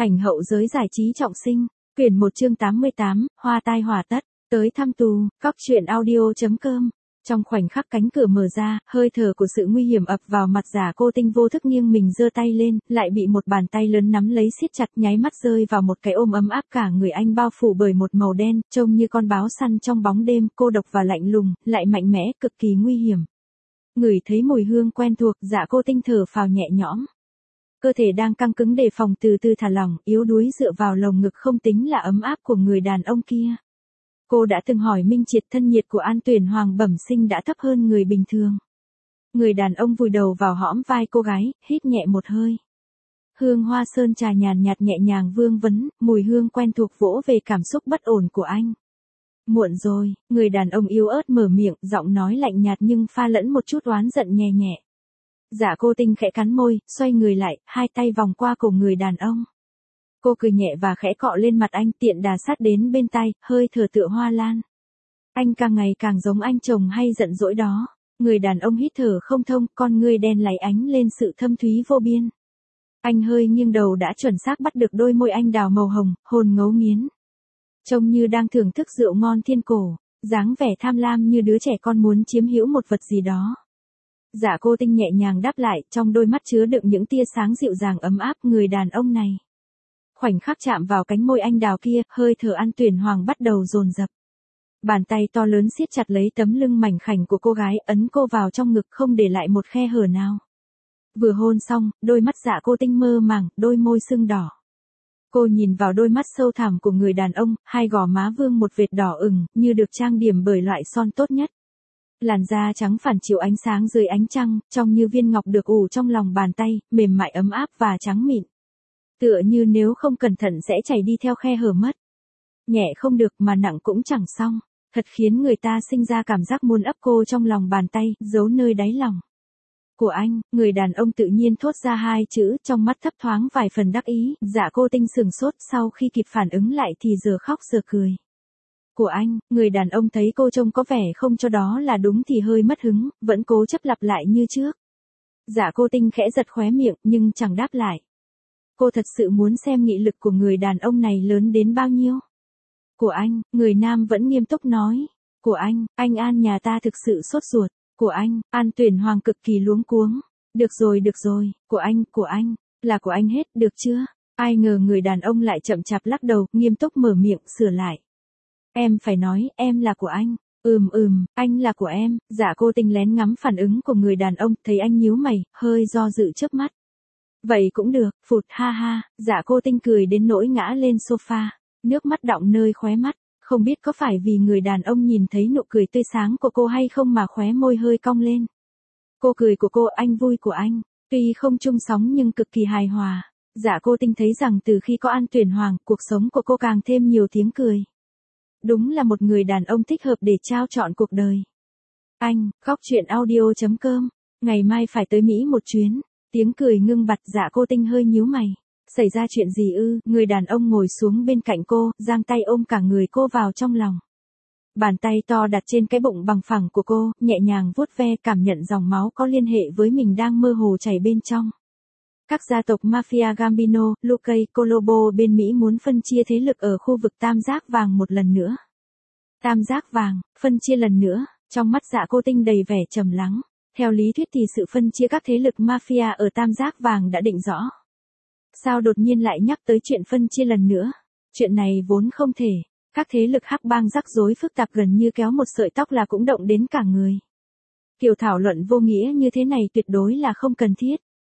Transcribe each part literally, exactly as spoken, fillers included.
Ảnh hậu giới giải trí trọng sinh, quyển một chương tám mươi tám, hoa tai hỏa tất, tới thăm tù, cóc truyện audio.com. Trong khoảnh khắc cánh cửa mở ra, hơi thở của sự nguy hiểm ập vào mặt Giả Cô Tinh vô thức nghiêng mình giơ tay lên, lại bị một bàn tay lớn nắm lấy siết chặt, nháy mắt rơi vào một cái ôm ấm áp, cả người anh bao phủ bởi một màu đen, trông như con báo săn trong bóng đêm, cô độc và lạnh lùng, lại mạnh mẽ, cực kỳ nguy hiểm. Ngửi thấy mùi hương quen thuộc, Giả Cô Tinh thở phào nhẹ nhõm. Cơ thể đang căng cứng đề phòng từ từ thả lỏng, yếu đuối dựa vào lồng ngực không tính là ấm áp của người đàn ông kia. Cô đã từng hỏi Minh Triệt thân nhiệt của An Tuyển Hoàng bẩm sinh đã thấp hơn người bình thường. Người đàn ông vùi đầu vào hõm vai cô gái, hít nhẹ một hơi. Hương hoa sơn trà nhàn nhạt nhẹ nhàng vương vấn, mùi hương quen thuộc vỗ về cảm xúc bất ổn của anh. Muộn rồi, người đàn ông yếu ớt mở miệng, giọng nói lạnh nhạt nhưng pha lẫn một chút oán giận nhẹ nhẹ. Giả Cô Tinh khẽ cắn môi, xoay người lại, hai tay vòng qua cổ người đàn ông. Cô cười nhẹ và khẽ cọ lên mặt anh, tiện đà sát đến bên tai, hơi thở tựa hoa lan. Anh càng ngày càng giống anh chồng hay giận dỗi đó. Người đàn ông hít thở không thông, con ngươi đen láy ánh lên sự thâm thúy vô biên. Anh hơi nghiêng đầu đã chuẩn xác bắt được đôi môi anh đào màu hồng, hồn ngấu nghiến. Trông như đang thưởng thức rượu ngon thiên cổ, dáng vẻ tham lam như đứa trẻ con muốn chiếm hữu một vật gì đó. Giả Cô Tinh nhẹ nhàng đáp lại, trong đôi mắt chứa đựng những tia sáng dịu dàng ấm áp. Người đàn ông này khoảnh khắc chạm vào cánh môi anh đào kia, hơi thở An Tuyển Hoàng bắt đầu dồn dập. Bàn tay to lớn siết chặt lấy tấm lưng mảnh khảnh của cô gái, ấn cô vào trong ngực không để lại một khe hở nào. Vừa hôn xong, đôi mắt Giả Cô Tinh mơ màng, đôi môi sưng đỏ. Cô nhìn vào đôi mắt sâu thẳm của người đàn ông, hai gò má vương một vệt đỏ ửng, như được trang điểm bởi loại son tốt nhất. Làn da trắng phản chiếu ánh sáng dưới ánh trăng, trông như viên ngọc được ủ trong lòng bàn tay, mềm mại ấm áp và trắng mịn. Tựa như nếu không cẩn thận sẽ chảy đi theo khe hở mất. Nhẹ không được mà nặng cũng chẳng xong, thật khiến người ta sinh ra cảm giác muốn ấp cô trong lòng bàn tay, giấu nơi đáy lòng. Của anh, người đàn ông tự nhiên thốt ra hai chữ, trong mắt thấp thoáng vài phần đắc ý. Giả Cô Tinh sừng sốt, sau khi kịp phản ứng lại thì giờ khóc giờ cười. Của anh, người đàn ông thấy cô trông có vẻ không cho đó là đúng thì hơi mất hứng, vẫn cố chấp lặp lại như trước. Giả Cô Tinh khẽ giật khóe miệng nhưng chẳng đáp lại. Cô thật sự muốn xem nghị lực của người đàn ông này lớn đến bao nhiêu. Của anh, người nam vẫn nghiêm túc nói. Của anh, anh An nhà ta thực sự sốt ruột. Của anh, An Tuyển Hoàng cực kỳ luống cuống. Được rồi được rồi, của anh, của anh, là của anh hết, được chưa? Ai ngờ người đàn ông lại chậm chạp lắc đầu, nghiêm túc mở miệng, sửa lại. Em phải nói, em là của anh. Ừm ừm, anh là của em. Giả Cô Tinh lén ngắm phản ứng của người đàn ông, thấy anh nhíu mày, hơi do dự chớp mắt. Vậy cũng được, phụt ha ha. Giả Cô Tinh cười đến nỗi ngã lên sofa, nước mắt đọng nơi khóe mắt. Không biết có phải vì người đàn ông nhìn thấy nụ cười tươi sáng của cô hay không mà khóe môi hơi cong lên. Cô cười của cô, anh vui của anh, tuy không chung sóng nhưng cực kỳ hài hòa. Giả Cô Tinh thấy rằng từ khi có An Tuyển Hoàng, cuộc sống của cô càng thêm nhiều tiếng cười. Đúng là một người đàn ông thích hợp để trao trọn cuộc đời. Anh, cóc truyện audio.com, ngày mai phải tới Mỹ một chuyến. Tiếng cười ngưng bặt, Giả Cô Tinh hơi nhíu mày. Xảy ra chuyện gì ư? Người đàn ông ngồi xuống bên cạnh cô, giang tay ôm cả người cô vào trong lòng. Bàn tay to đặt trên cái bụng bằng phẳng của cô, nhẹ nhàng vuốt ve, cảm nhận dòng máu có liên hệ với mình đang mơ hồ chảy bên trong. Các gia tộc Mafia Gambino, Luque, Colombo bên Mỹ muốn phân chia thế lực ở khu vực Tam Giác Vàng một lần nữa. Tam Giác Vàng, phân chia lần nữa, trong mắt Giả Cô Tinh đầy vẻ trầm lắng. Theo lý thuyết thì sự phân chia các thế lực Mafia ở Tam Giác Vàng đã định rõ. Sao đột nhiên lại nhắc tới chuyện phân chia lần nữa? Chuyện này vốn không thể. Các thế lực hắc bang rắc rối phức tạp gần như kéo một sợi tóc là cũng động đến cả người. Kiểu thảo luận vô nghĩa như thế này tuyệt đối là không cần thiết.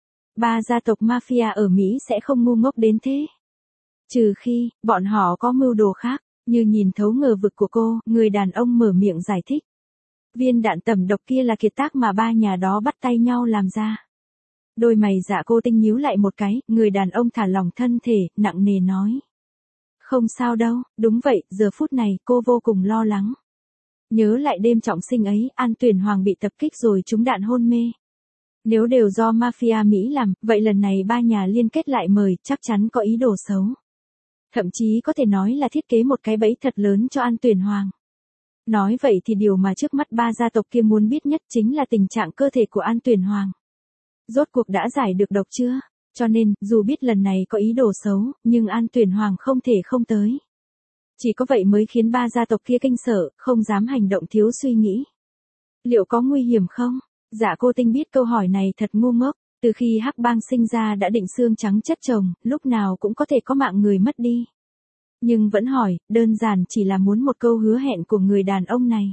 Ba gia tộc Mafia ở Mỹ sẽ không ngu ngốc đến thế. Trừ khi, bọn họ có mưu đồ khác, như nhìn thấu ngờ vực của cô, người đàn ông mở miệng giải thích. Viên đạn tẩm độc kia là kiệt tác mà ba nhà đó bắt tay nhau làm ra. Đôi mày Giả Cô Tinh nhíu lại một cái, người đàn ông thả lỏng thân thể, nặng nề nói. Không sao đâu, đúng vậy, giờ phút này cô vô cùng lo lắng. Nhớ lại đêm trọng sinh ấy, An Tuyển Hoàng bị tập kích rồi trúng đạn hôn mê. Nếu đều do Mafia Mỹ làm, vậy lần này ba nhà liên kết lại mời, chắc chắn có ý đồ xấu. Thậm chí có thể nói là thiết kế một cái bẫy thật lớn cho An Tuyển Hoàng. Nói vậy thì điều mà trước mắt ba gia tộc kia muốn biết nhất chính là tình trạng cơ thể của An Tuyển Hoàng. Rốt cuộc đã giải được độc chưa? Cho nên, dù biết lần này có ý đồ xấu, nhưng An Tuyển Hoàng không thể không tới. Chỉ có vậy mới khiến ba gia tộc kia kinh sợ, không dám hành động thiếu suy nghĩ. Liệu có nguy hiểm không? Dạ cô Tinh biết câu hỏi này thật ngu ngốc, từ khi Hắc Bang sinh ra đã định xương trắng chất chồng, lúc nào cũng có thể có mạng người mất đi. Nhưng vẫn hỏi, đơn giản chỉ là muốn một câu hứa hẹn của người đàn ông này.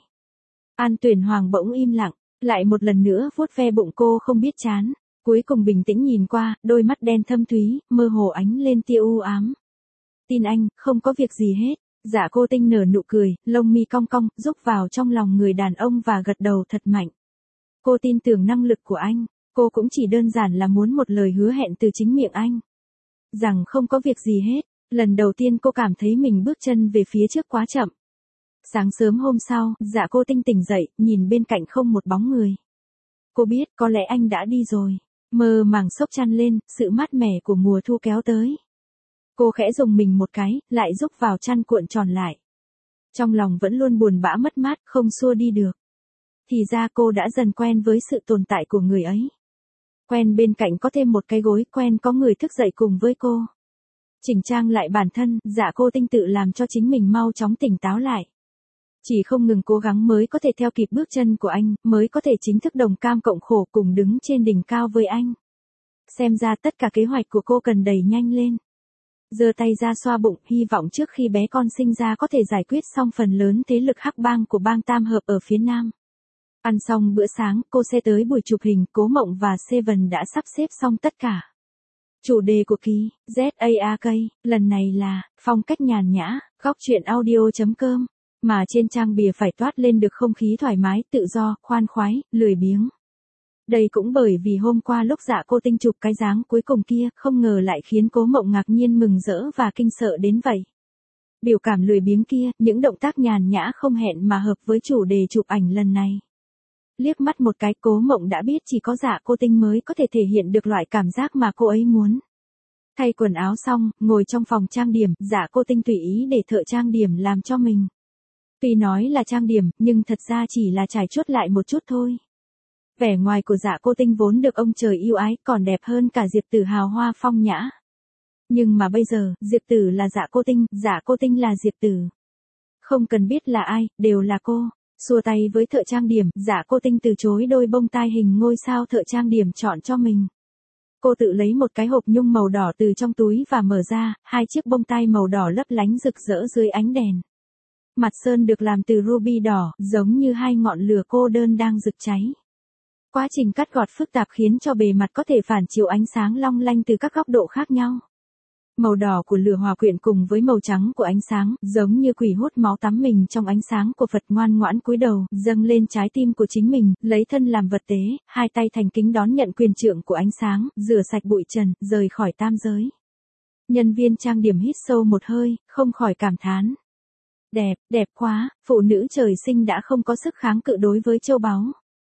An Tuyển Hoàng bỗng im lặng, lại một lần nữa vuốt ve bụng cô không biết chán, cuối cùng bình tĩnh nhìn qua, đôi mắt đen thâm thúy, mơ hồ ánh lên tia u ám. Tin anh, không có việc gì hết. Dạ cô Tinh nở nụ cười, lông mi cong cong, rúc vào trong lòng người đàn ông và gật đầu thật mạnh. Cô tin tưởng năng lực của anh, cô cũng chỉ đơn giản là muốn một lời hứa hẹn từ chính miệng anh. Rằng không có việc gì hết, lần đầu tiên cô cảm thấy mình bước chân về phía trước quá chậm. Sáng sớm hôm sau, dạ cô Tinh tỉnh dậy, nhìn bên cạnh không một bóng người. Cô biết có lẽ anh đã đi rồi, mơ màng xốc chăn lên, sự mát mẻ của mùa thu kéo tới. Cô khẽ dùng mình một cái, lại rúc vào chăn cuộn tròn lại. Trong lòng vẫn luôn buồn bã mất mát, không xua đi được. Thì ra cô đã dần quen với sự tồn tại của người ấy. Quen bên cạnh có thêm một cái gối, quen có người thức dậy cùng với cô. Chỉnh trang lại bản thân, dạ cô Tinh tự làm cho chính mình mau chóng tỉnh táo lại. Chỉ không ngừng cố gắng mới có thể theo kịp bước chân của anh, mới có thể chính thức đồng cam cộng khổ cùng đứng trên đỉnh cao với anh. Xem ra tất cả kế hoạch của cô cần đẩy nhanh lên. Giơ tay ra xoa bụng, hy vọng trước khi bé con sinh ra có thể giải quyết xong phần lớn thế lực Hắc Bang của bang Tam Hợp ở phía Nam. Ăn xong bữa sáng, cô sẽ tới buổi chụp hình, Cố Mộng và Seven đã sắp xếp xong tất cả. Chủ đề của kỳ Z A A K lần này là phong cách nhàn nhã, góc truyện audio chấm com, mà trên trang bìa phải toát lên được không khí thoải mái, tự do, khoan khoái, lười biếng. Đây cũng bởi vì hôm qua lúc Dạ cô Tinh chụp cái dáng cuối cùng kia, không ngờ lại khiến Cố Mộng ngạc nhiên mừng rỡ và kinh sợ đến vậy. Biểu cảm lười biếng kia, những động tác nhàn nhã không hẹn mà hợp với chủ đề chụp ảnh lần này. Liếc mắt một cái, Cố Mộng đã biết chỉ có Dạ cô Tinh mới có thể thể hiện được loại cảm giác mà cô ấy muốn. Thay quần áo xong, ngồi trong phòng trang điểm, Dạ cô Tinh tùy ý để thợ trang điểm làm cho mình. Tuy nói là trang điểm, nhưng thật ra chỉ là trải chuốt lại một chút thôi. Vẻ ngoài của Dạ cô Tinh vốn được ông trời yêu ái, còn đẹp hơn cả Diệp Tử hào hoa phong nhã. Nhưng mà bây giờ, Diệp Tử là Dạ cô Tinh, Dạ cô Tinh là Diệp Tử. Không cần biết là ai, đều là cô. Xua tay với thợ trang điểm, Dạ cô Tinh từ chối đôi bông tai hình ngôi sao thợ trang điểm chọn cho mình. Cô tự lấy một cái hộp nhung màu đỏ từ trong túi và mở ra, hai chiếc bông tai màu đỏ lấp lánh rực rỡ dưới ánh đèn. Mặt sơn được làm từ ruby đỏ, giống như hai ngọn lửa cô đơn đang rực cháy. Quá trình cắt gọt phức tạp khiến cho bề mặt có thể phản chiếu ánh sáng long lanh từ các góc độ khác nhau. Màu đỏ của lửa hòa quyện cùng với màu trắng của ánh sáng, giống như quỷ hút máu tắm mình trong ánh sáng của Phật ngoan ngoãn cúi đầu, dâng lên trái tim của chính mình, lấy thân làm vật tế, hai tay thành kính đón nhận quyền trượng của ánh sáng, rửa sạch bụi trần, rời khỏi tam giới. Nhân viên trang điểm hít sâu một hơi, không khỏi cảm thán. Đẹp, đẹp quá, phụ nữ trời sinh đã không có sức kháng cự đối với châu báu.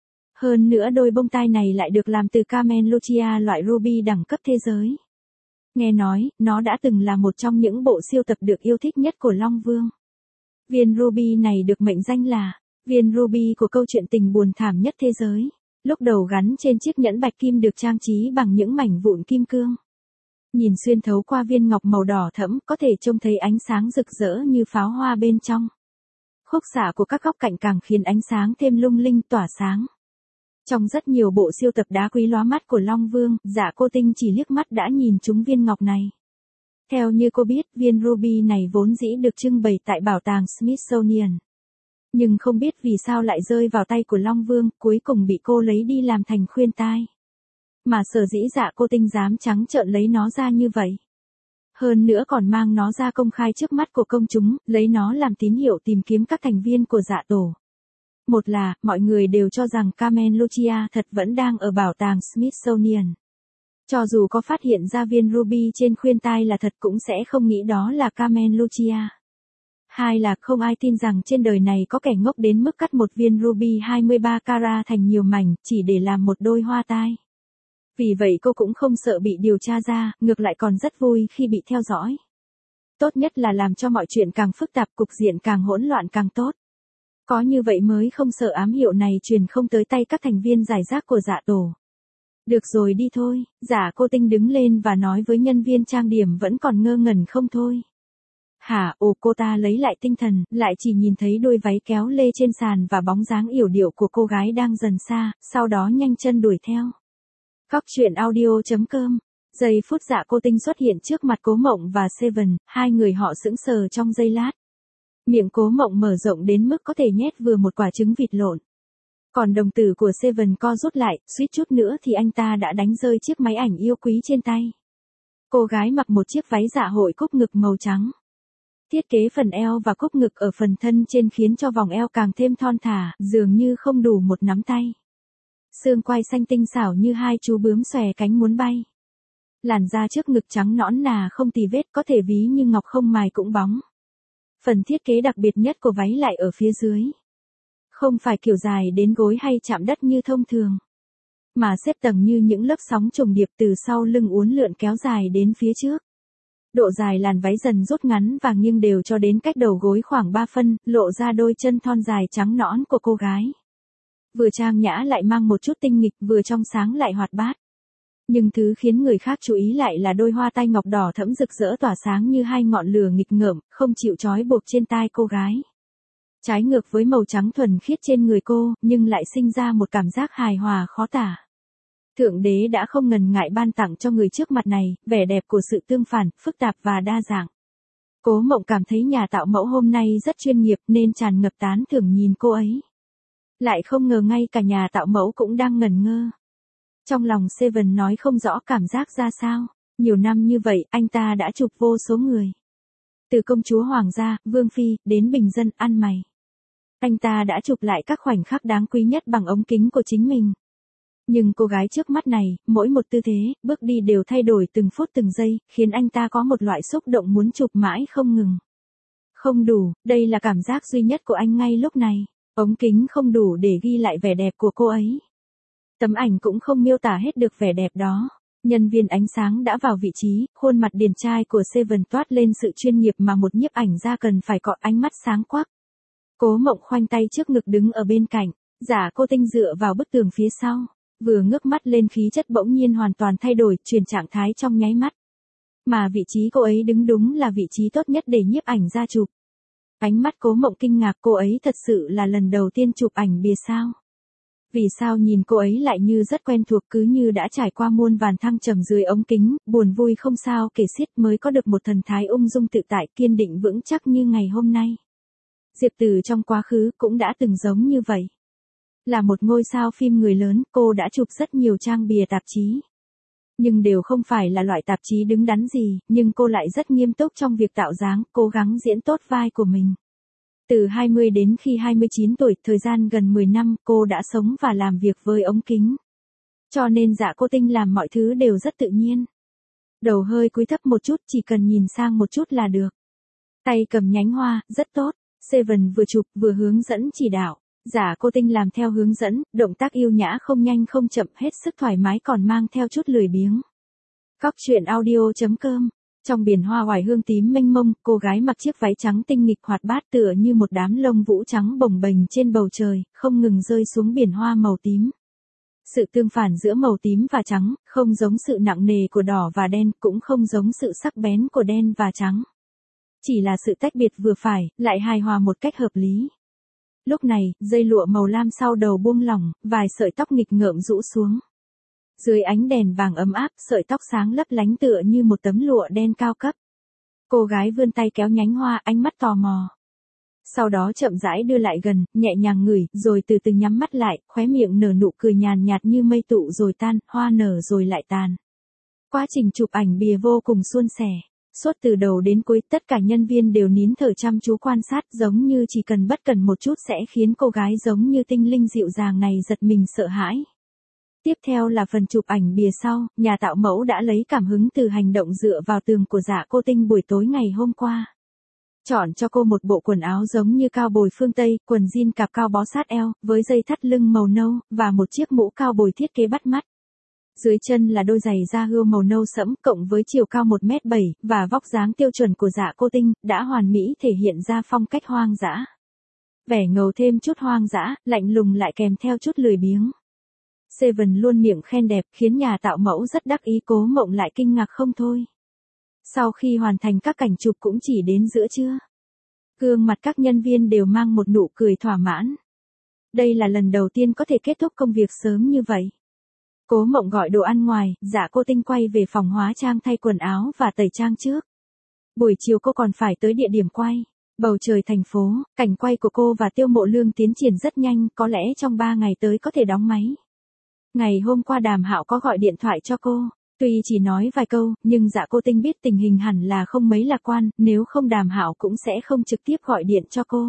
Hơn nữa đôi bông tai này lại được làm từ Camellia loại ruby đẳng cấp thế giới. Nghe nói, nó đã từng là một trong những bộ siêu tập được yêu thích nhất của Long Vương. Viên ruby này được mệnh danh là viên ruby của câu chuyện tình buồn thảm nhất thế giới. Lúc đầu gắn trên chiếc nhẫn bạch kim được trang trí bằng những mảnh vụn kim cương. Nhìn xuyên thấu qua viên ngọc màu đỏ thẫm, có thể trông thấy ánh sáng rực rỡ như pháo hoa bên trong. Khúc xạ của các góc cạnh càng khiến ánh sáng thêm lung linh tỏa sáng. Trong rất nhiều bộ siêu tập đá quý lóa mắt của Long Vương, Dạ cô Tinh chỉ liếc mắt đã nhìn trúng viên ngọc này. Theo như cô biết, viên ruby này vốn dĩ được trưng bày tại bảo tàng Smithsonian. Nhưng không biết vì sao lại rơi vào tay của Long Vương, cuối cùng bị cô lấy đi làm thành khuyên tai. Mà sở dĩ Dạ cô Tinh dám trắng trợn lấy nó ra như vậy. Hơn nữa còn mang nó ra công khai trước mắt của công chúng, lấy nó làm tín hiệu tìm kiếm các thành viên của Dạ tổ. Một là, mọi người đều cho rằng Camellia thật vẫn đang ở bảo tàng Smithsonian. Cho dù có phát hiện ra viên ruby trên khuyên tai là thật cũng sẽ không nghĩ đó là Camellia. Hai là không ai tin rằng trên đời này có kẻ ngốc đến mức cắt một viên ruby hai mươi ba carat thành nhiều mảnh, chỉ để làm một đôi hoa tai. Vì vậy cô cũng không sợ bị điều tra ra, ngược lại còn rất vui khi bị theo dõi. Tốt nhất là làm cho mọi chuyện càng phức tạp, cục diện càng hỗn loạn càng tốt. Có như vậy mới không sợ ám hiệu này truyền không tới tay các thành viên giải rác của Dạ tổ. Được rồi đi thôi, Dạ Cô Tinh đứng lên và nói với nhân viên trang điểm vẫn còn ngơ ngẩn không thôi. Hả, ồ cô ta lấy lại tinh thần, lại chỉ nhìn thấy đôi váy kéo lê trên sàn và bóng dáng yểu điệu của cô gái đang dần xa, sau đó nhanh chân đuổi theo. Cóc truyện audio chấm com. Giây phút Dạ Cô Tinh xuất hiện trước mặt Cố Mộng và Seven, hai người họ sững sờ trong giây lát. Miệng Cố Mộng mở rộng đến mức có thể nhét vừa một quả trứng vịt lộn. Còn đồng tử của Seven co rút lại, suýt chút nữa thì anh ta đã đánh rơi chiếc máy ảnh yêu quý trên tay. Cô gái mặc một chiếc váy dạ hội cúc ngực màu trắng. Thiết kế phần eo và cúc ngực ở phần thân trên khiến cho vòng eo càng thêm thon thả, dường như không đủ một nắm tay. Xương quai xanh tinh xảo như hai chú bướm xòe cánh muốn bay. Làn da trước ngực trắng nõn nà không tì vết, có thể ví như ngọc không mài cũng bóng. Phần thiết kế đặc biệt nhất của váy lại ở phía dưới. Không phải kiểu dài đến gối hay chạm đất như thông thường, mà xếp tầng như những lớp sóng trùng điệp từ sau lưng uốn lượn kéo dài đến phía trước. Độ dài làn váy dần rút ngắn và nghiêng đều cho đến cách đầu gối khoảng ba phân, lộ ra đôi chân thon dài trắng nõn của cô gái. Vừa trang nhã lại mang một chút tinh nghịch, vừa trong sáng lại hoạt bát. Nhưng thứ khiến người khác chú ý lại là đôi hoa tai ngọc đỏ thẫm rực rỡ tỏa sáng như hai ngọn lửa nghịch ngợm, không chịu trói buộc trên tai cô gái. Trái ngược với màu trắng thuần khiết trên người cô, nhưng lại sinh ra một cảm giác hài hòa khó tả. Thượng đế đã không ngần ngại ban tặng cho người trước mặt này, vẻ đẹp của sự tương phản, phức tạp và đa dạng. Cố Mộng cảm thấy nhà tạo mẫu hôm nay rất chuyên nghiệp nên tràn ngập tán thưởng nhìn cô ấy. Lại không ngờ ngay cả nhà tạo mẫu cũng đang ngẩn ngơ. Trong lòng Seven nói không rõ cảm giác ra sao. Nhiều năm như vậy, anh ta đã chụp vô số người. Từ công chúa hoàng gia, vương phi, đến bình dân, ăn mày. Anh ta đã chụp lại các khoảnh khắc đáng quý nhất bằng ống kính của chính mình. Nhưng cô gái trước mắt này, mỗi một tư thế, bước đi đều thay đổi từng phút từng giây, khiến anh ta có một loại xúc động muốn chụp mãi không ngừng. Không đủ, đây là cảm giác duy nhất của anh ngay lúc này. Ống kính không đủ để ghi lại vẻ đẹp của cô ấy. Tấm ảnh cũng không miêu tả hết được vẻ đẹp đó. Nhân viên ánh sáng đã vào vị trí, khuôn mặt điển trai của Seven toát lên sự chuyên nghiệp mà một nhiếp ảnh gia cần phải có, ánh mắt sáng quắc. Cố Mộng khoanh tay trước ngực đứng ở bên cạnh, Dạ Cô Tinh dựa vào bức tường phía sau, vừa ngước mắt lên khí chất bỗng nhiên hoàn toàn thay đổi, chuyển trạng thái trong nháy mắt. Mà vị trí cô ấy đứng đúng là vị trí tốt nhất để nhiếp ảnh gia chụp. Ánh mắt Cố Mộng kinh ngạc, cô ấy thật sự là lần đầu tiên chụp ảnh bìa sao? Vì sao nhìn cô ấy lại như rất quen thuộc, cứ như đã trải qua muôn vàn thăng trầm dưới ống kính, buồn vui không sao kể xiết mới có được một thần thái ung dung tự tại, kiên định vững chắc như ngày hôm nay. Diệp Từ trong quá khứ cũng đã từng giống như vậy. Là một ngôi sao phim người lớn, cô đã chụp rất nhiều trang bìa tạp chí. Nhưng đều không phải là loại tạp chí đứng đắn gì, nhưng cô lại rất nghiêm túc trong việc tạo dáng, cố gắng diễn tốt vai của mình. Từ hai mươi đến khi hai mươi chín tuổi, thời gian gần mười năm, cô đã sống và làm việc với ống kính. Cho nên Dạ Cô Tinh làm mọi thứ đều rất tự nhiên. Đầu hơi cúi thấp một chút, chỉ cần nhìn sang một chút là được. Tay cầm nhánh hoa, rất tốt. Seven vừa chụp vừa hướng dẫn chỉ đạo. Dạ Cô Tinh làm theo hướng dẫn, động tác yêu nhã không nhanh không chậm, hết sức thoải mái còn mang theo chút lười biếng. Cóc truyện audio chấm com. Trong biển hoa oải hương tím mênh mông, cô gái mặc chiếc váy trắng tinh nghịch hoạt bát tựa như một đám lông vũ trắng bồng bềnh trên bầu trời, không ngừng rơi xuống biển hoa màu tím. Sự tương phản giữa màu tím và trắng, không giống sự nặng nề của đỏ và đen, cũng không giống sự sắc bén của đen và trắng. Chỉ là sự tách biệt vừa phải, lại hài hòa một cách hợp lý. Lúc này, dây lụa màu lam sau đầu buông lỏng, vài sợi tóc nghịch ngợm rũ xuống. Dưới ánh đèn vàng ấm áp, sợi tóc sáng lấp lánh tựa như một tấm lụa đen cao cấp. Cô gái vươn tay kéo nhánh hoa, ánh mắt tò mò. Sau đó chậm rãi đưa lại gần, nhẹ nhàng ngửi, rồi từ từ nhắm mắt lại, khóe miệng nở nụ cười nhàn nhạt như mây tụ rồi tan, hoa nở rồi lại tàn. Quá trình chụp ảnh bìa vô cùng suôn sẻ. Suốt từ đầu đến cuối, tất cả nhân viên đều nín thở chăm chú quan sát, giống như chỉ cần bất cần một chút sẽ khiến cô gái giống như tinh linh dịu dàng này giật mình sợ hãi. Tiếp theo là phần chụp ảnh bìa sau, nhà tạo mẫu đã lấy cảm hứng từ hành động dựa vào tường của Dạ Cô Tinh buổi tối ngày hôm qua. Chọn cho cô một bộ quần áo giống như cao bồi phương Tây, quần jean cạp cao bó sát eo, với dây thắt lưng màu nâu, và một chiếc mũ cao bồi thiết kế bắt mắt. Dưới chân là đôi giày da hươu màu nâu sẫm, cộng với chiều cao một mét bảy, và vóc dáng tiêu chuẩn của Dạ Cô Tinh, đã hoàn mỹ thể hiện ra phong cách hoang dã. Vẻ ngầu thêm chút hoang dã, lạnh lùng lại kèm theo chút lười biếng. Seven luôn miệng khen đẹp khiến nhà tạo mẫu rất đắc ý, Cố Mộng lại kinh ngạc không thôi. Sau khi hoàn thành các cảnh chụp cũng chỉ đến giữa trưa. Gương mặt các nhân viên đều mang một nụ cười thỏa mãn. Đây là lần đầu tiên có thể kết thúc công việc sớm như vậy. Cố Mộng gọi đồ ăn ngoài, Dạ Cô Tinh quay về phòng hóa trang thay quần áo và tẩy trang trước. Buổi chiều cô còn phải tới địa điểm quay. Bầu trời thành phố, cảnh quay của cô và Tiêu Mộ Lương tiến triển rất nhanh, có lẽ trong ba ngày tới có thể đóng máy. Ngày hôm qua Đàm Hạo có gọi điện thoại cho cô, tuy chỉ nói vài câu, nhưng Dạ Cô Tinh biết tình hình hẳn là không mấy lạc quan, nếu không Đàm Hạo cũng sẽ không trực tiếp gọi điện cho cô.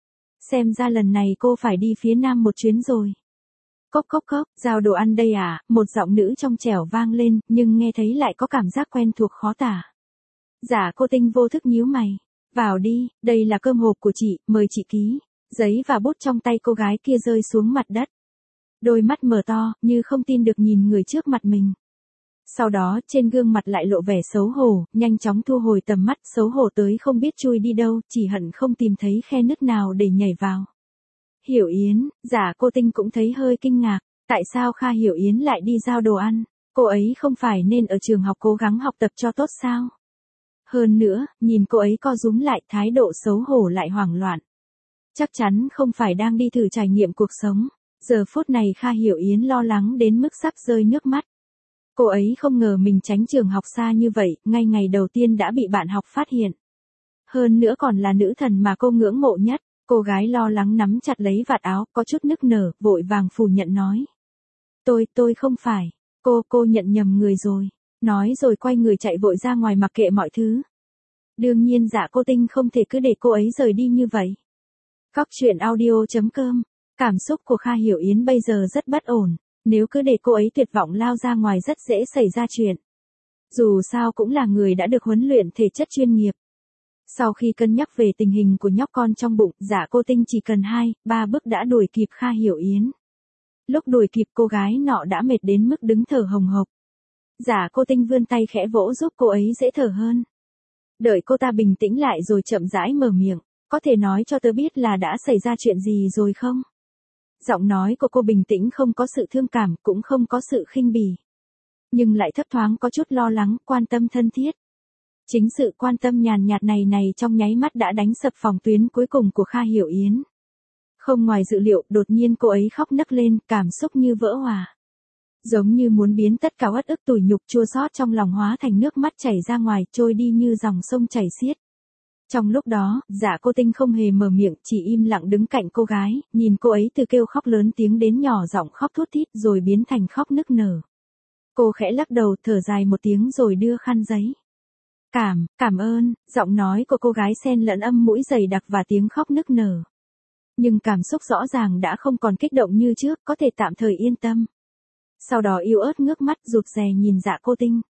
Xem ra lần này cô phải đi phía Nam một chuyến rồi. Cốc cốc cốc, giao đồ ăn đây à, một giọng nữ trong trẻo vang lên, nhưng nghe thấy lại có cảm giác quen thuộc khó tả. Dạ Cô Tinh vô thức nhíu mày. Vào đi, đây là cơm hộp của chị, mời chị ký. Giấy và bút trong tay cô gái kia rơi xuống mặt đất. Đôi mắt mở to, như không tin được nhìn người trước mặt mình. Sau đó, trên gương mặt lại lộ vẻ xấu hổ, nhanh chóng thu hồi tầm mắt, xấu hổ tới không biết chui đi đâu, chỉ hận không tìm thấy khe nứt nào để nhảy vào. Hiểu Yến, Dạ Cô Tinh cũng thấy hơi kinh ngạc, tại sao Kha Hiểu Yến lại đi giao đồ ăn, cô ấy không phải nên ở trường học cố gắng học tập cho tốt sao? Hơn nữa, nhìn cô ấy co rúm lại, thái độ xấu hổ lại hoảng loạn. Chắc chắn không phải đang đi thử trải nghiệm cuộc sống. Giờ phút này Kha Hiểu Yến lo lắng đến mức sắp rơi nước mắt. Cô ấy không ngờ mình tránh trường học xa như vậy, ngay ngày đầu tiên đã bị bạn học phát hiện. Hơn nữa còn là nữ thần mà cô ngưỡng mộ nhất. Cô gái lo lắng nắm chặt lấy vạt áo, có chút nức nở, vội vàng phủ nhận nói. Tôi, tôi không phải. Cô, cô nhận nhầm người rồi. Nói rồi quay người chạy vội ra ngoài mặc kệ mọi thứ. Đương nhiên Dạ Cô Tinh không thể cứ để cô ấy rời đi như vậy. Góc truyện audio chấm com. Cảm xúc của Kha Hiểu Yến bây giờ rất bất ổn. Nếu cứ để cô ấy tuyệt vọng lao ra ngoài rất dễ xảy ra chuyện. Dù sao cũng là người đã được huấn luyện thể chất chuyên nghiệp. Sau khi cân nhắc về tình hình của nhóc con trong bụng, Dạ Cô Tinh chỉ cần hai, ba bước đã đuổi kịp Kha Hiểu Yến. Lúc đuổi kịp cô gái nọ đã mệt đến mức đứng thở hồng hộc. Dạ Cô Tinh vươn tay khẽ vỗ giúp cô ấy dễ thở hơn. Đợi cô ta bình tĩnh lại rồi chậm rãi mở miệng, có thể nói cho tớ biết là đã xảy ra chuyện gì rồi không? Giọng nói của cô bình tĩnh, không có sự thương cảm, cũng không có sự khinh bỉ. Nhưng lại thấp thoáng có chút lo lắng, quan tâm thân thiết. Chính sự quan tâm nhàn nhạt này này trong nháy mắt đã đánh sập phòng tuyến cuối cùng của Kha Hiểu Yến. Không ngoài dự liệu, đột nhiên cô ấy khóc nấc lên, cảm xúc như vỡ hòa. Giống như muốn biến tất cả uất ức tủi nhục chua xót trong lòng hóa thành nước mắt chảy ra ngoài, trôi đi như dòng sông chảy xiết. Trong lúc đó, Dạ Cô Tinh không hề mở miệng, chỉ im lặng đứng cạnh cô gái, nhìn cô ấy từ kêu khóc lớn tiếng đến nhỏ giọng khóc thút thít rồi biến thành khóc nức nở. Cô khẽ lắc đầu, thở dài một tiếng rồi đưa khăn giấy. Cảm, cảm ơn, giọng nói của cô gái xen lẫn âm mũi dày đặc và tiếng khóc nức nở. Nhưng cảm xúc rõ ràng đã không còn kích động như trước, có thể tạm thời yên tâm. Sau đó yếu ớt ngước mắt rụt rè nhìn Dạ Cô Tinh.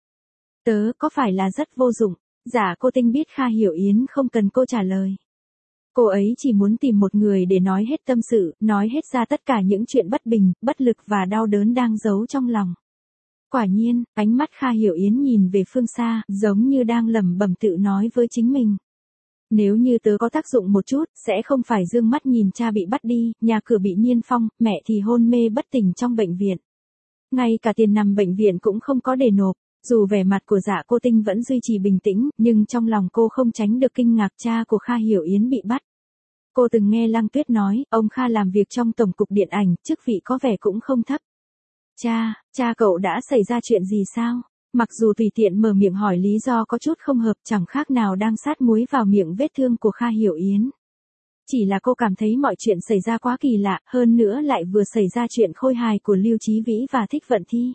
Tớ có phải là rất vô dụng? Dạ Cô Tinh biết Kha Hiểu Yến không cần cô trả lời. Cô ấy chỉ muốn tìm một người để nói hết tâm sự, nói hết ra tất cả những chuyện bất bình, bất lực và đau đớn đang giấu trong lòng. Quả nhiên, ánh mắt Kha Hiểu Yến nhìn về phương xa, giống như đang lẩm bẩm tự nói với chính mình. Nếu như tớ có tác dụng một chút, sẽ không phải dương mắt nhìn cha bị bắt đi, nhà cửa bị niêm phong, mẹ thì hôn mê bất tỉnh trong bệnh viện. Ngay cả tiền nằm bệnh viện cũng không có để nộp. Dù vẻ mặt của Dạ Cô Tinh vẫn duy trì bình tĩnh, nhưng trong lòng cô không tránh được kinh ngạc, cha của Kha Hiểu Yến bị bắt. Cô từng nghe Lăng Tuyết nói, ông Kha làm việc trong tổng cục điện ảnh, chức vị có vẻ cũng không thấp. Cha, cha cậu đã xảy ra chuyện gì sao? Mặc dù tùy tiện mở miệng hỏi lý do có chút không hợp, chẳng khác nào đang sát muối vào miệng vết thương của Kha Hiểu Yến. Chỉ là cô cảm thấy mọi chuyện xảy ra quá kỳ lạ, hơn nữa lại vừa xảy ra chuyện khôi hài của Lưu Chí Vĩ và Thích Vận Thi.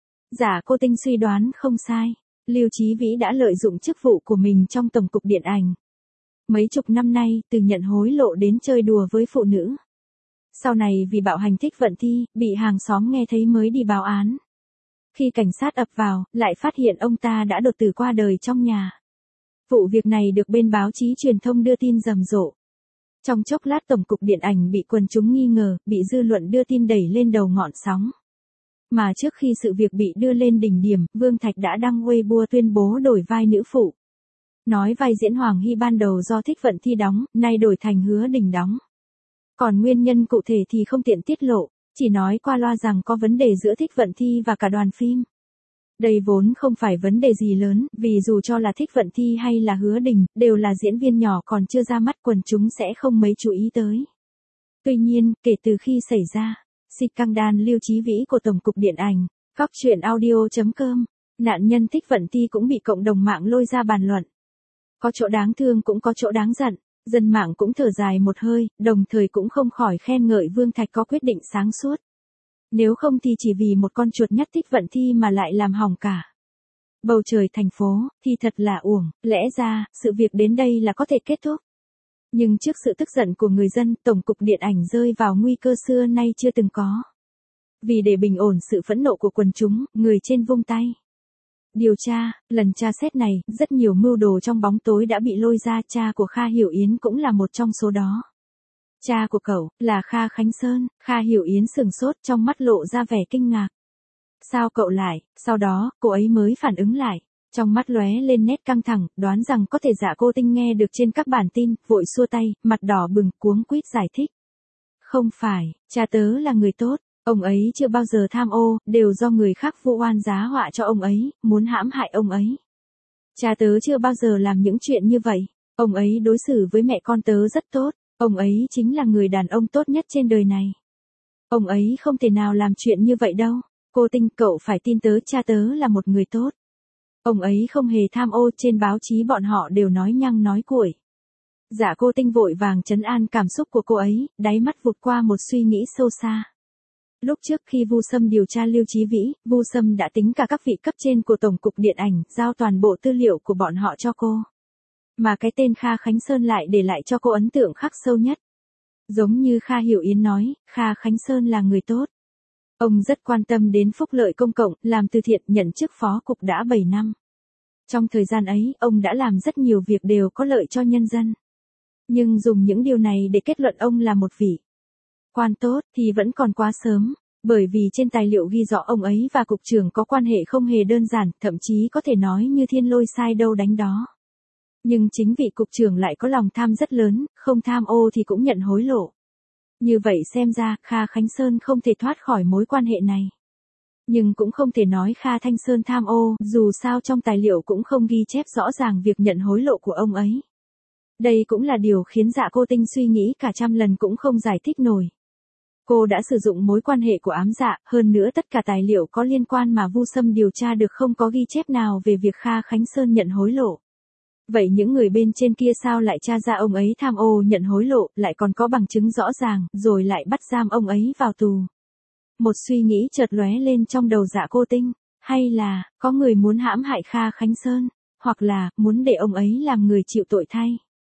Dạ Cô Tinh suy đoán không sai, Lưu Chí Vĩ đã lợi dụng chức vụ của mình trong tổng cục điện ảnh. Mấy chục năm nay, từ nhận hối lộ đến chơi đùa với phụ nữ. Sau này vì bạo hành Thích Vận Thi, bị hàng xóm nghe thấy mới đi báo án. Khi cảnh sát ập vào, lại phát hiện ông ta đã đột tử qua đời trong nhà. Vụ việc này được bên báo chí truyền thông đưa tin rầm rộ. Trong chốc lát tổng cục điện ảnh bị quần chúng nghi ngờ, bị dư luận đưa tin đẩy lên đầu ngọn sóng. Mà trước khi sự việc bị đưa lên đỉnh điểm, Vương Thạch đã đăng Weibo tuyên bố đổi vai nữ phụ. Nói vai diễn Hoàng Hy ban đầu do Thích Vận Thi đóng, nay đổi thành Hứa Đình đóng. Còn nguyên nhân cụ thể thì không tiện tiết lộ, chỉ nói qua loa rằng có vấn đề giữa Thích Vận Thi và cả đoàn phim. Đây vốn không phải vấn đề gì lớn, vì dù cho là Thích Vận Thi hay là Hứa Đình, đều là diễn viên nhỏ còn chưa ra mắt, quần chúng sẽ không mấy chú ý tới. Tuy nhiên, kể từ khi xảy ra scandal Lưu Chí Vĩ của Tổng cục Điện ảnh, Cóc Truyện Audio chấm com, nạn nhân Thích Vận Thi cũng bị cộng đồng mạng lôi ra bàn luận. Có chỗ đáng thương cũng có chỗ đáng giận, dân mạng cũng thở dài một hơi, đồng thời cũng không khỏi khen ngợi Vương Thạch có quyết định sáng suốt. Nếu không thì chỉ vì một con chuột nhắt Thích Vận Thi mà lại làm hỏng cả bầu trời thành phố, thì thật là uổng. Lẽ ra, sự việc đến đây là có thể kết thúc. Nhưng trước sự tức giận của người dân, Tổng cục Điện ảnh rơi vào nguy cơ xưa nay chưa từng có. Vì để bình ổn sự phẫn nộ của quần chúng, người trên vung tay điều tra. Lần tra xét này, rất nhiều mưu đồ trong bóng tối đã bị lôi ra. Cha của Kha Hiểu Yến cũng là một trong số đó. Cha của cậu, là Kha Khánh Sơn. Kha Hiểu Yến sừng sốt, trong mắt lộ ra vẻ kinh ngạc. Sao cậu lại? Sau đó, cô ấy mới phản ứng lại. Trong mắt lóe lên nét căng thẳng, đoán rằng có thể Dạ Cô Tinh nghe được trên các bản tin, vội xua tay, mặt đỏ bừng, cuống quýt giải thích. Không phải, cha tớ là người tốt, ông ấy chưa bao giờ tham ô, đều do người khác vu oan giá họa cho ông ấy, muốn hãm hại ông ấy. Cha tớ chưa bao giờ làm những chuyện như vậy, ông ấy đối xử với mẹ con tớ rất tốt, ông ấy chính là người đàn ông tốt nhất trên đời này. Ông ấy không thể nào làm chuyện như vậy đâu. Cô Tinh, cậu phải tin tớ, cha tớ là một người tốt. Ông ấy không hề tham ô, trên báo chí bọn họ đều nói nhăng nói cuội. Dạ Cô Tinh vội vàng trấn an cảm xúc của cô ấy, đáy mắt vụt qua một suy nghĩ sâu xa. Lúc trước khi Vu Sâm điều tra Lưu Chí Vĩ, Vu Sâm đã tính cả các vị cấp trên của Tổng cục Điện ảnh, giao toàn bộ tư liệu của bọn họ cho cô. Mà cái tên Kha Khánh Sơn lại để lại cho cô ấn tượng khắc sâu nhất. Giống như Kha Hiểu Yến nói, Kha Khánh Sơn là người tốt. Ông rất quan tâm đến phúc lợi công cộng, làm từ thiện, nhận chức phó cục đã bảy năm. Trong thời gian ấy, ông đã làm rất nhiều việc đều có lợi cho nhân dân. Nhưng dùng những điều này để kết luận ông là một vị quan tốt thì vẫn còn quá sớm, bởi vì trên tài liệu ghi rõ ông ấy và cục trưởng có quan hệ không hề đơn giản, thậm chí có thể nói như thiên lôi sai đâu đánh đó. Nhưng chính vị cục trưởng lại có lòng tham rất lớn, không tham ô thì cũng nhận hối lộ. Như vậy xem ra, Kha Khánh Sơn không thể thoát khỏi mối quan hệ này. Nhưng cũng không thể nói Kha Thanh Sơn tham ô, dù sao trong tài liệu cũng không ghi chép rõ ràng việc nhận hối lộ của ông ấy. Đây cũng là điều khiến Dạ Cô Tinh suy nghĩ cả trăm lần cũng không giải thích nổi. Cô đã sử dụng mối quan hệ của ám dạ, hơn nữa tất cả tài liệu có liên quan mà Vu Sâm điều tra được không có ghi chép nào về việc Kha Khánh Sơn nhận hối lộ. Vậy những người bên trên kia sao lại tra ra ông ấy tham ô nhận hối lộ, lại còn có bằng chứng rõ ràng, rồi lại bắt giam ông ấy vào tù. Một suy nghĩ chợt lóe lên trong đầu Dạ Cô Tinh, hay là, có người muốn hãm hại Kha Khánh Sơn, hoặc là, muốn để ông ấy làm người chịu tội thay.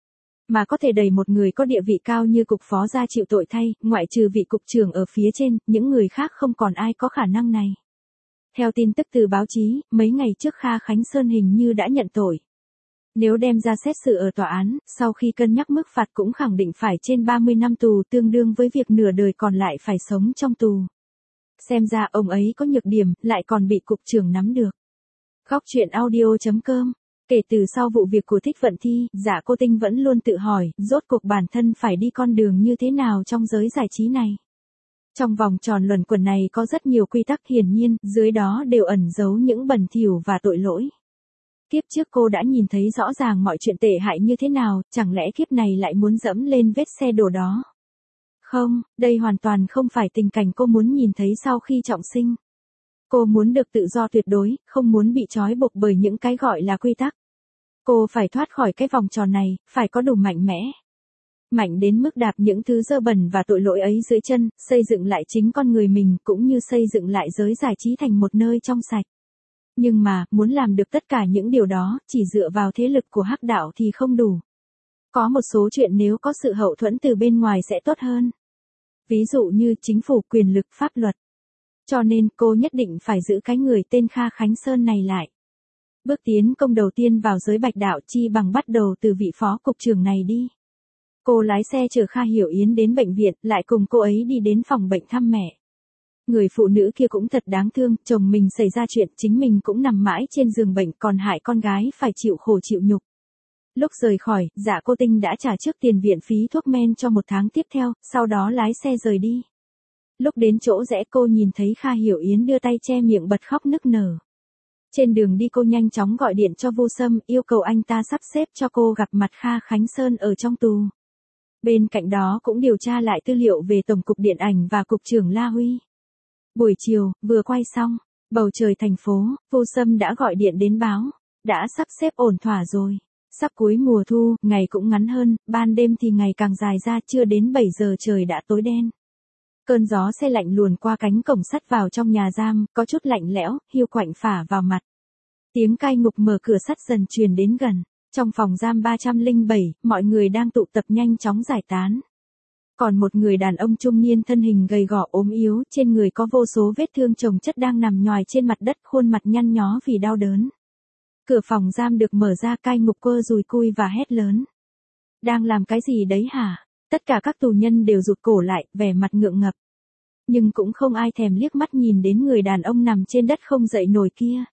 Mà có thể đẩy một người có địa vị cao như cục phó ra chịu tội thay, ngoại trừ vị cục trưởng ở phía trên, những người khác không còn ai có khả năng này. Theo tin tức từ báo chí, mấy ngày trước Kha Khánh Sơn hình như đã nhận tội. Nếu đem ra xét xử ở tòa án, sau khi cân nhắc mức phạt cũng khẳng định phải trên ba mươi năm tù, tương đương với việc nửa đời còn lại phải sống trong tù. Xem ra ông ấy có nhược điểm, lại còn bị cục trưởng nắm được. Cóc Truyện Audio chấm com. Kể từ sau vụ việc của Thích Vận Thi, Dạ Cô Tinh vẫn luôn tự hỏi, rốt cuộc bản thân phải đi con đường như thế nào trong giới giải trí này. Trong vòng tròn luẩn quẩn này có rất nhiều quy tắc, hiển nhiên, dưới đó đều ẩn giấu những bẩn thỉu và tội lỗi. Kiếp trước cô đã nhìn thấy rõ ràng mọi chuyện tệ hại như thế nào, chẳng lẽ kiếp này lại muốn dẫm lên vết xe đổ đó? Không, đây hoàn toàn không phải tình cảnh cô muốn nhìn thấy sau khi trọng sinh. Cô muốn được tự do tuyệt đối, không muốn bị trói buộc bởi những cái gọi là quy tắc. Cô phải thoát khỏi cái vòng tròn này, phải có đủ mạnh mẽ. Mạnh đến mức đạp những thứ dơ bẩn và tội lỗi ấy dưới chân, xây dựng lại chính con người mình, cũng như xây dựng lại giới giải trí thành một nơi trong sạch. Nhưng mà, muốn làm được tất cả những điều đó, chỉ dựa vào thế lực của hắc đạo thì không đủ. Có một số chuyện nếu có sự hậu thuẫn từ bên ngoài sẽ tốt hơn. Ví dụ như chính phủ, quyền lực, pháp luật. Cho nên cô nhất định phải giữ cái người tên Kha Khánh Sơn này lại. Bước tiến công đầu tiên vào giới bạch đạo chi bằng bắt đầu từ vị phó cục trưởng này đi. Cô lái xe chở Kha Hiểu Yến đến bệnh viện, lại cùng cô ấy đi đến phòng bệnh thăm mẹ. Người phụ nữ kia cũng thật đáng thương, chồng mình xảy ra chuyện, chính mình cũng nằm mãi trên giường bệnh, còn hại con gái phải chịu khổ chịu nhục. Lúc rời khỏi, Dạ Cô Tinh đã trả trước tiền viện phí thuốc men cho một tháng tiếp theo, sau đó lái xe rời đi. Lúc đến chỗ rẽ cô nhìn thấy Kha Hiểu Yến đưa tay che miệng bật khóc nức nở. Trên đường đi cô nhanh chóng gọi điện cho Vô Sâm, yêu cầu anh ta sắp xếp cho cô gặp mặt Kha Khánh Sơn ở trong tù. Bên cạnh đó cũng điều tra lại tư liệu về Tổng cục Điện ảnh và Cục trưởng La Huy. Buổi chiều, vừa quay xong, bầu trời thành phố, Vô Sâm đã gọi điện đến báo. Đã sắp xếp ổn thỏa rồi. Sắp cuối mùa thu, ngày cũng ngắn hơn, ban đêm thì ngày càng dài ra, chưa đến bảy giờ trời đã tối đen. Cơn gió se lạnh luồn qua cánh cổng sắt vào trong nhà giam, có chút lạnh lẽo, hiu quạnh phả vào mặt. Tiếng cai ngục mở cửa sắt dần truyền đến gần. Trong phòng giam ba trăm lẻ bảy, mọi người đang tụ tập nhanh chóng giải tán. Còn một người đàn ông trung niên thân hình gầy gò ốm yếu, trên người có vô số vết thương chồng chất đang nằm nhoài trên mặt đất, khuôn mặt nhăn nhó vì đau đớn. Cửa phòng giam được mở ra, cai ngục quơ dùi cui và hét lớn. Đang làm cái gì đấy hả? Tất cả các tù nhân đều rụt cổ lại, vẻ mặt ngượng ngập. Nhưng cũng không ai thèm liếc mắt nhìn đến người đàn ông nằm trên đất không dậy nổi kia.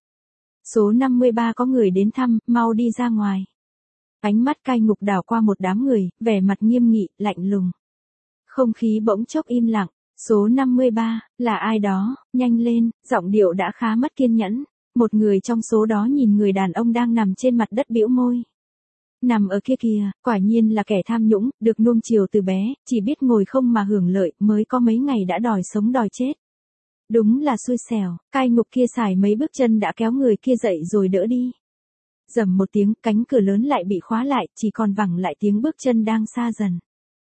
Số năm mươi ba có người đến thăm, mau đi ra ngoài. Ánh mắt cai ngục đảo qua một đám người, vẻ mặt nghiêm nghị, lạnh lùng. Không khí bỗng chốc im lặng. Số năm mươi ba, là ai đó, nhanh lên, giọng điệu đã khá mất kiên nhẫn. Một người trong số đó nhìn người đàn ông đang nằm trên mặt đất bĩu môi. Nằm ở kia kìa, quả nhiên là kẻ tham nhũng, được nuông chiều từ bé, chỉ biết ngồi không mà hưởng lợi, mới có mấy ngày đã đòi sống đòi chết. Đúng là xui xẻo, cai ngục kia xài mấy bước chân đã kéo người kia dậy rồi đỡ đi. Rầm một tiếng, cánh cửa lớn lại bị khóa lại, chỉ còn vẳng lại tiếng bước chân đang xa dần.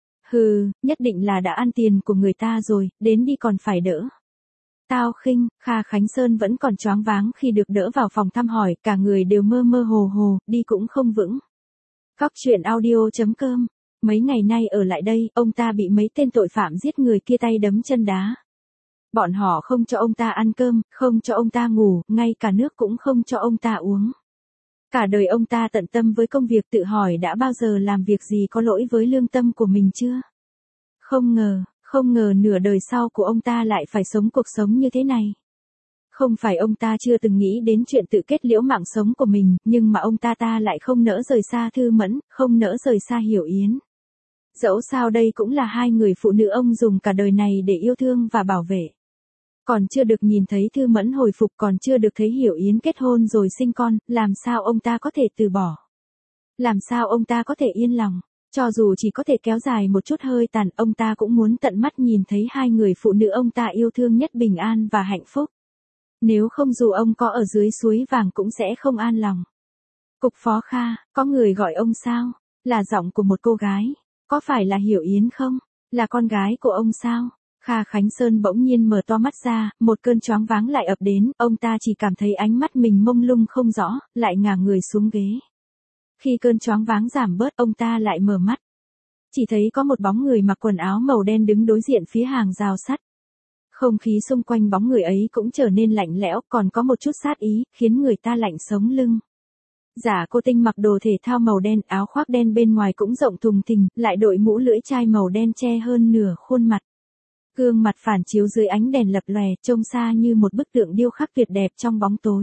Hừ, nhất định là đã ăn tiền của người ta rồi, đến đi còn phải đỡ. Tao khinh, Kha Khánh Sơn vẫn còn choáng váng khi được đỡ vào phòng thăm hỏi, cả người đều mơ mơ hồ hồ, đi cũng không vững. Góc truyện audio chấm com. Mấy ngày nay ở lại đây, ông ta bị mấy tên tội phạm giết người kia tay đấm chân đá. Bọn họ không cho ông ta ăn cơm, không cho ông ta ngủ, ngay cả nước cũng không cho ông ta uống. Cả đời ông ta tận tâm với công việc, tự hỏi đã bao giờ làm việc gì có lỗi với lương tâm của mình chưa? Không ngờ, không ngờ nửa đời sau của ông ta lại phải sống cuộc sống như thế này. Không phải ông ta chưa từng nghĩ đến chuyện tự kết liễu mạng sống của mình, nhưng mà ông ta ta lại không nỡ rời xa Thư Mẫn, không nỡ rời xa Hiểu Yến. Dẫu sao đây cũng là hai người phụ nữ ông dùng cả đời này để yêu thương và bảo vệ. Còn chưa được nhìn thấy Thư Mẫn hồi phục, còn chưa được thấy Hiểu Yến kết hôn rồi sinh con, làm sao ông ta có thể từ bỏ? Làm sao ông ta có thể yên lòng? Cho dù chỉ có thể kéo dài một chút hơi tàn, ông ta cũng muốn tận mắt nhìn thấy hai người phụ nữ ông ta yêu thương nhất bình an và hạnh phúc. Nếu không dù ông có ở dưới suối vàng cũng sẽ không an lòng. Cục Phó Kha, có người gọi ông sao? Là giọng của một cô gái. Có phải là Hiểu Yến không? Là con gái của ông sao? Kha Khánh Sơn bỗng nhiên mở to mắt ra, một cơn choáng váng lại ập đến, ông ta chỉ cảm thấy ánh mắt mình mông lung không rõ, lại ngả người xuống ghế. Khi cơn choáng váng giảm bớt, ông ta lại mở mắt. Chỉ thấy có một bóng người mặc quần áo màu đen đứng đối diện phía hàng rào sắt. Không khí xung quanh bóng người ấy cũng trở nên lạnh lẽo, còn có một chút sát ý, khiến người ta lạnh sống lưng. Giả Cô Tinh mặc đồ thể thao màu đen, áo khoác đen bên ngoài cũng rộng thùng thình, lại đội mũ lưỡi chai màu đen che hơn nửa khuôn mặt. Gương mặt phản chiếu dưới ánh đèn lập lòe, trông xa như một bức tượng điêu khắc tuyệt đẹp trong bóng tối.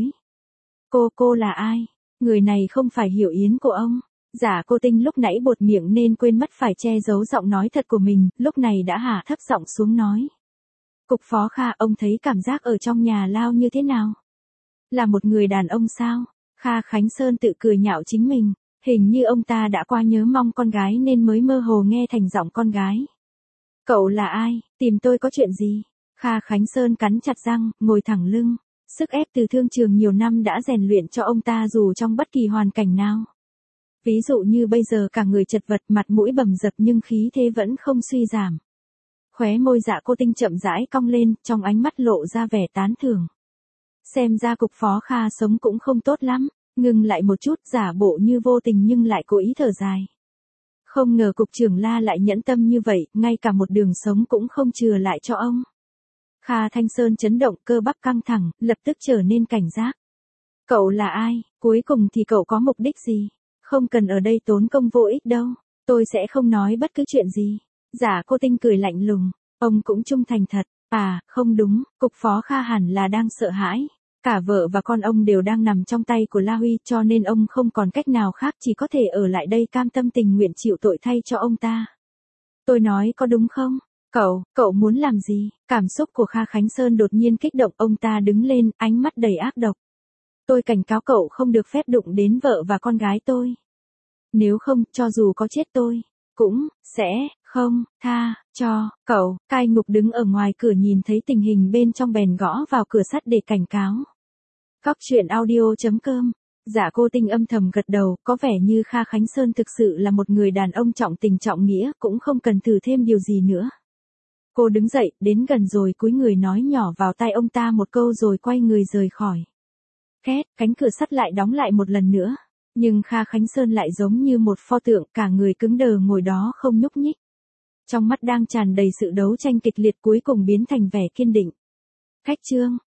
Cô, cô là ai? Người này không phải Hiểu Yến của ông. Giả Cô Tinh lúc nãy buột miệng nên quên mất phải che giấu giọng nói thật của mình, lúc này đã hạ thấp giọng xuống nói. Cục Phó Kha, ông thấy cảm giác ở trong nhà lao như thế nào? Là một người đàn ông sao? Kha Khánh Sơn tự cười nhạo chính mình, hình như ông ta đã quá nhớ mong con gái nên mới mơ hồ nghe thành giọng con gái. Cậu là ai? Tìm tôi có chuyện gì? Kha Khánh Sơn cắn chặt răng, ngồi thẳng lưng. Sức ép từ thương trường nhiều năm đã rèn luyện cho ông ta dù trong bất kỳ hoàn cảnh nào. Ví dụ như bây giờ cả người chật vật, mặt mũi bầm dập nhưng khí thế vẫn không suy giảm. Khóe môi Dạ Cô Tinh chậm rãi cong lên, trong ánh mắt lộ ra vẻ tán thưởng. Xem ra Cục Phó Kha sống cũng không tốt lắm, ngừng lại một chút, giả bộ như vô tình nhưng lại cố ý thở dài. Không ngờ Cục trưởng La lại nhẫn tâm như vậy, ngay cả một đường sống cũng không chừa lại cho ông. Kha Thanh Sơn chấn động, cơ bắp căng thẳng, lập tức trở nên cảnh giác. Cậu là ai? Cuối cùng thì cậu có mục đích gì? Không cần ở đây tốn công vô ích đâu. Tôi sẽ không nói bất cứ chuyện gì. Giả Cô Tinh cười lạnh lùng. Ông cũng trung thành thật. À, không đúng, Cục Phó Kha hẳn là đang sợ hãi. Cả vợ và con ông đều đang nằm trong tay của La Huy, cho nên ông không còn cách nào khác, chỉ có thể ở lại đây cam tâm tình nguyện chịu tội thay cho ông ta. Tôi nói có đúng không? Cậu, cậu muốn làm gì? Cảm xúc của Kha Khánh Sơn đột nhiên kích động, ông ta đứng lên, ánh mắt đầy ác độc. Tôi cảnh cáo cậu không được phép đụng đến vợ và con gái tôi. Nếu không, cho dù có chết tôi, cũng, sẽ, không, tha, cho, cậu. Cai Ngục đứng ở ngoài cửa nhìn thấy tình hình bên trong bèn gõ vào cửa sắt để cảnh cáo. Cóc truyện audio chấm com. Dạ Cô Tinh âm thầm gật đầu, có vẻ như Kha Khánh Sơn thực sự là một người đàn ông trọng tình trọng nghĩa, cũng không cần thử thêm điều gì nữa. Cô đứng dậy, đến gần rồi cúi người nói nhỏ vào tai ông ta một câu rồi quay người rời khỏi. Két, cánh cửa sắt lại đóng lại một lần nữa. Nhưng Kha Khánh Sơn lại giống như một pho tượng, cả người cứng đờ ngồi đó không nhúc nhích. Trong mắt đang tràn đầy sự đấu tranh kịch liệt cuối cùng biến thành vẻ kiên định. Khách trương,